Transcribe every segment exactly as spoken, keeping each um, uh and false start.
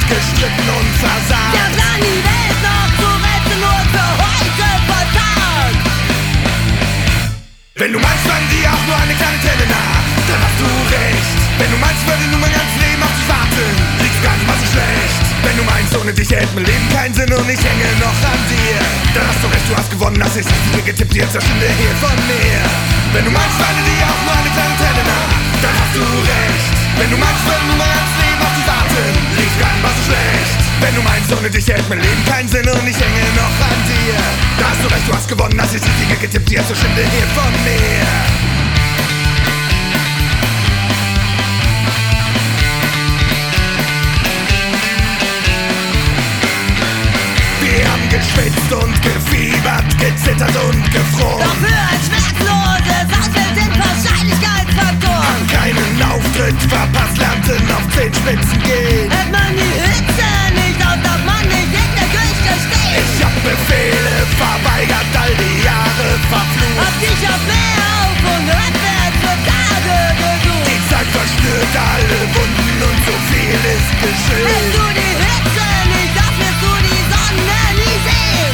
gestritten und versagt. Der Plan, die Welt noch zu retten, nur für heute versagt. Wenn du meinst, waren die auch nur eine kleine Träne nah, dann hast du recht. Wenn du meinst, würde nur mein ganzes Leben auf dich warten, liegt's gar nicht mal so schlecht. Wenn du meinst, ohne dich hält mein Leben keinen Sinn und ich hänge noch an dir, dann hast du recht, du hast gewonnen, hast dich richtige getippt, jetzt verschwinde hier von mir. Wenn du meinst, waren die auch nur eine kleine Träne nah, dann hast du recht. Wenn du meinst, würde nur mein ganzes Leben auf dich warten, liegt's gar nicht mal so schlecht. Wenn du meinst, ohne dich hält mein Leben keinen Sinn und ich hänge noch an dir, da hast du recht, du hast gewonnen, hast dich richtige getippt, jetzt verschwinde hier von mir. Geschwitzt und gefiebert, gezittert und gefroren. Doch für ein schmerzloses Ausfeld sind Wahrscheinlichkeitsfaktoren. An keinen Auftritt verpasst, lernten auf Zehenspitzen gehen. Hält man die Hitze nicht aus, darf man nicht in der Küche stehen. Ich hab Befehle verweigert, all die Jahre verflucht. Hab dich auf Meer auf und rückwärts für Tage gesucht. Die Zeit verstört alle Wunden und so viel ist geschehen. Hältst du die Hitze nicht auf, wirst du die Sonne nie sehen.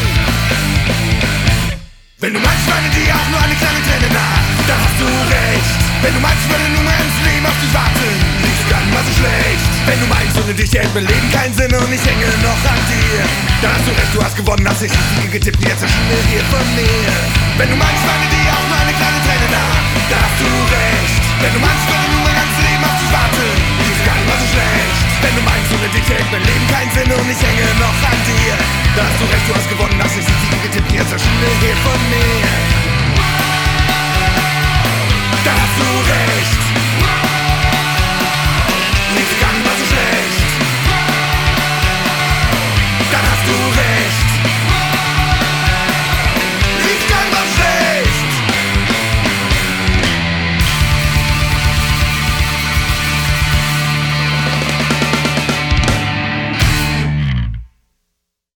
Wenn du meinst, meine die auch nur eine kleine Träne nach, dann hast du recht. Wenn du meinst, würde nur mein ganzes Leben auf dich warten, liegt's gar nicht mal so schlecht. Wenn du meinst, ohne dich hält mein Leben keinen Sinn und ich hänge noch an dir, dann hast du recht, du hast gewonnen, hast dich richtige getippt, jetzt verschwinde hier von mir. Wenn du meinst, meine die auch nur eine kleine Träne nach, dann hast du recht. Wenn du meinst, würde nur mein ganzes Leben auf dich warten, liegt's gar nicht mal so schlecht. Wenn du meinst, ohne dich hält mein Leben keinen Sinn und ich hänge noch an dir, dann hast du recht, du hast gewonnen, hast dich richtige getippt, jetzt verschwinde hier von mir.